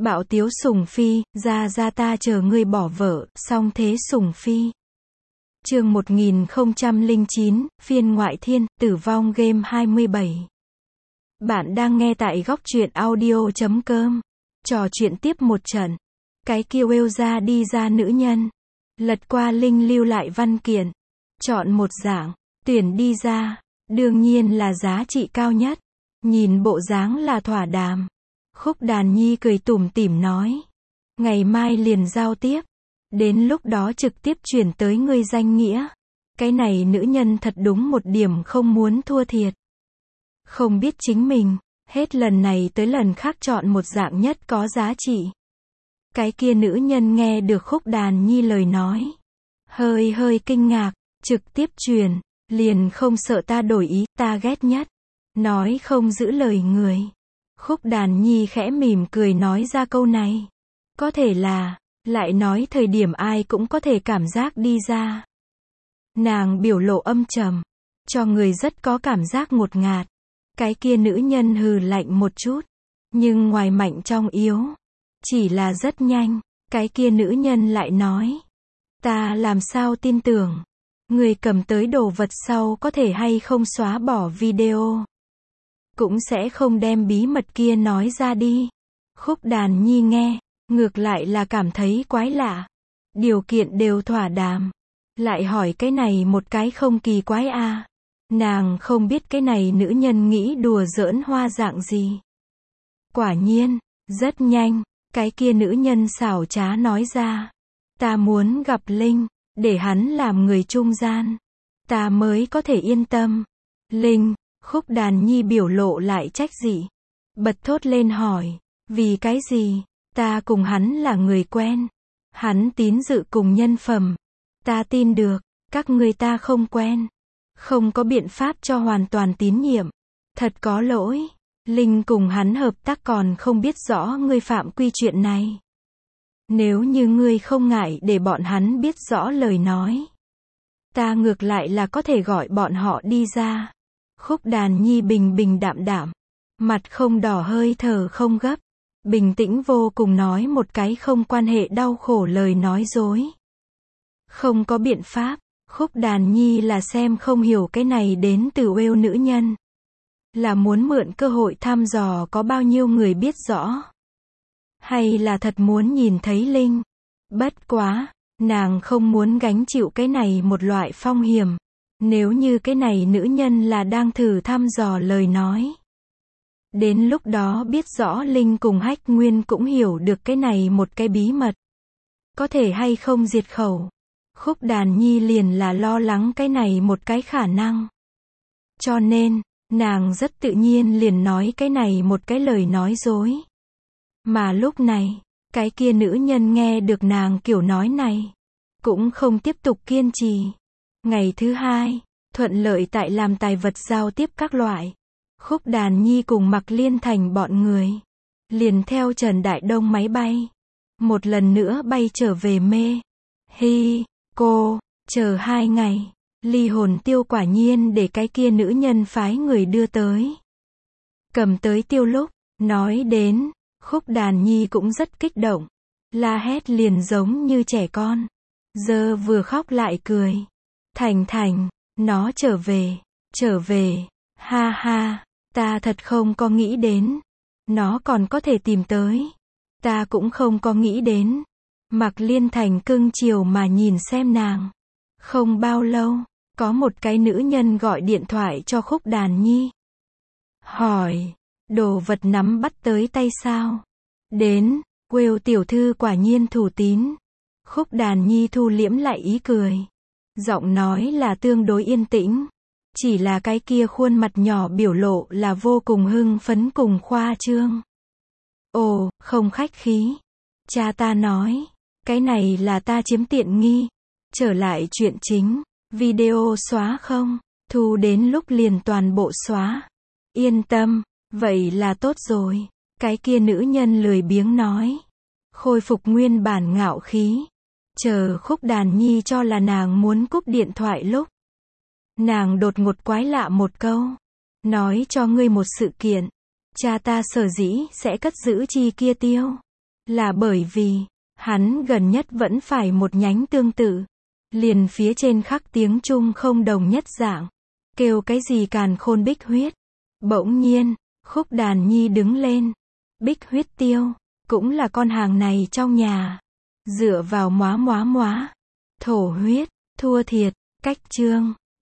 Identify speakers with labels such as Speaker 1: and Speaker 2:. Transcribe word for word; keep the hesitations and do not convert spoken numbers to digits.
Speaker 1: Bạo tiếu Sùng Phi, ra ra ta chờ ngươi bỏ vợ, song thế Sùng Phi. Chương một nghìn không trăm lẻ chín, phiên ngoại thiên, tử vong game hai mươi bảy. Bạn đang nghe tại góc truyện audio chấm com. Trò chuyện tiếp một trận. Cái kia Wales ra đi ra nữ nhân. Lật qua link lưu lại văn kiện. Chọn một dạng. Tuyển đi ra. Đương nhiên là giá trị cao nhất. Nhìn bộ dáng là thỏa đàm. Khúc Đàn Nhi cười tủm tỉm nói. Ngày mai liền giao tiếp. Đến lúc đó trực tiếp chuyển tới ngươi danh nghĩa. Cái này nữ nhân thật đúng một điểm không muốn thua thiệt. Không biết chính mình, hết lần này tới lần khác chọn một dạng nhất có giá trị. Cái kia nữ nhân nghe được Khúc Đàn Nhi lời nói. Hơi hơi kinh ngạc, trực tiếp truyền, liền không sợ ta đổi ý, ta ghét nhất. Nói không giữ lời người. Khúc Đàn Nhi khẽ mỉm cười nói ra câu này. Có thể là, lại nói thời điểm ai cũng có thể cảm giác đi ra. Nàng biểu lộ âm trầm, cho người rất có cảm giác ngột ngạt. Cái kia nữ nhân hừ lạnh một chút, nhưng ngoài mạnh trong yếu. Chỉ là rất nhanh, cái kia nữ nhân lại nói. Ta làm sao tin tưởng, người cầm tới đồ vật sau có thể hay không xóa bỏ video. Cũng sẽ không đem bí mật kia nói ra đi. Khúc Đàn Nhi nghe, ngược lại là cảm thấy quái lạ. Điều kiện đều thỏa đàm. Lại hỏi cái này một cái không kỳ quái a à. Nàng không biết cái này nữ nhân nghĩ đùa giỡn hoa dạng gì. Quả nhiên, rất nhanh, cái kia nữ nhân xảo trá nói ra. Ta muốn gặp Linh, để hắn làm người trung gian. Ta mới có thể yên tâm. Linh, Khúc Đàn Nhi biểu lộ lại trách dị. Bật thốt lên hỏi, vì cái gì? Ta cùng hắn là người quen. Hắn tín dự cùng nhân phẩm. Ta tin được, các người ta không quen. Không có biện pháp cho hoàn toàn tín nhiệm. Thật có lỗi. Linh cùng hắn hợp tác còn không biết rõ ngươi phạm quy chuyện này. Nếu như ngươi không ngại để bọn hắn biết rõ lời nói. Ta ngược lại là có thể gọi bọn họ đi ra. Khúc Đàn Nhi bình bình đạm đạm. Mặt không đỏ hơi thở không gấp. Bình tĩnh vô cùng nói một cái không quan hệ đau khổ lời nói dối. Không có biện pháp. Khúc Đàn Nhi là xem không hiểu cái này đến từ Wales nữ nhân. Là muốn mượn cơ hội thăm dò có bao nhiêu người biết rõ. Hay là thật muốn nhìn thấy Linh. Bất quá, nàng không muốn gánh chịu cái này một loại phong hiểm. Nếu như cái này nữ nhân là đang thử thăm dò lời nói. Đến lúc đó biết rõ Linh cùng Hách Nguyên cũng hiểu được cái này một cái bí mật. Có thể hay không diệt khẩu. Khúc Đàn Nhi liền là lo lắng cái này một cái khả năng. Cho nên, nàng rất tự nhiên liền nói cái này một cái lời nói dối. Mà lúc này, cái kia nữ nhân nghe được nàng kiểu nói này. Cũng không tiếp tục kiên trì. Ngày thứ hai, thuận lợi tại làm tài vật giao tiếp các loại. Khúc Đàn Nhi cùng Mạc Liên Thành bọn người. Liền theo Trần Đại Đông máy bay. Một lần nữa bay trở về mê. Hi, cô, chờ hai ngày. Ly hồn tiêu quả nhiên để cái kia nữ nhân phái người đưa tới. Cầm tới tiêu lúc, nói đến, Khúc Đàn Nhi cũng rất kích động. La hét liền giống như trẻ con. Giờ vừa khóc lại cười. Thành Thành, nó trở về, trở về, ha ha, ta thật không có nghĩ đến. Nó còn có thể tìm tới. Ta cũng không có nghĩ đến. Mạc Liên Thành cưng chiều mà nhìn xem nàng. Không bao lâu, có một cái nữ nhân gọi điện thoại cho Khúc Đàn Nhi. Hỏi, đồ vật nắm bắt tới tay sao? Đến, Wales tiểu thư quả nhiên thủ tín. Khúc Đàn Nhi thu liễm lại ý cười. Giọng nói là tương đối yên tĩnh. Chỉ là cái kia khuôn mặt nhỏ biểu lộ là vô cùng hưng phấn cùng khoa trương. Ồ, không khách khí. Cha ta nói, cái này là ta chiếm tiện nghi. Trở lại chuyện chính, video xóa không? Thu đến lúc liền toàn bộ xóa. Yên tâm, vậy là tốt rồi. Cái kia nữ nhân lười biếng nói. Khôi phục nguyên bản ngạo khí. Chờ Khúc Đàn Nhi cho là nàng muốn cúp điện thoại lúc. Nàng đột ngột quái lạ một câu. Nói cho ngươi một sự kiện. Cha ta sở dĩ sẽ cất giữ chi kia tiêu. Là bởi vì, hắn gần nhất vẫn phải một nhánh tương tự. Liền phía trên khắc tiếng Trung không đồng nhất dạng. Kêu cái gì càn khôn bích huyết. Bỗng nhiên, Khúc Đàn Nhi đứng lên. Bích huyết tiêu, cũng là con hàng này trong nhà. Dựa vào móa móa móa. Thổ huyết, thua thiệt, cách chương.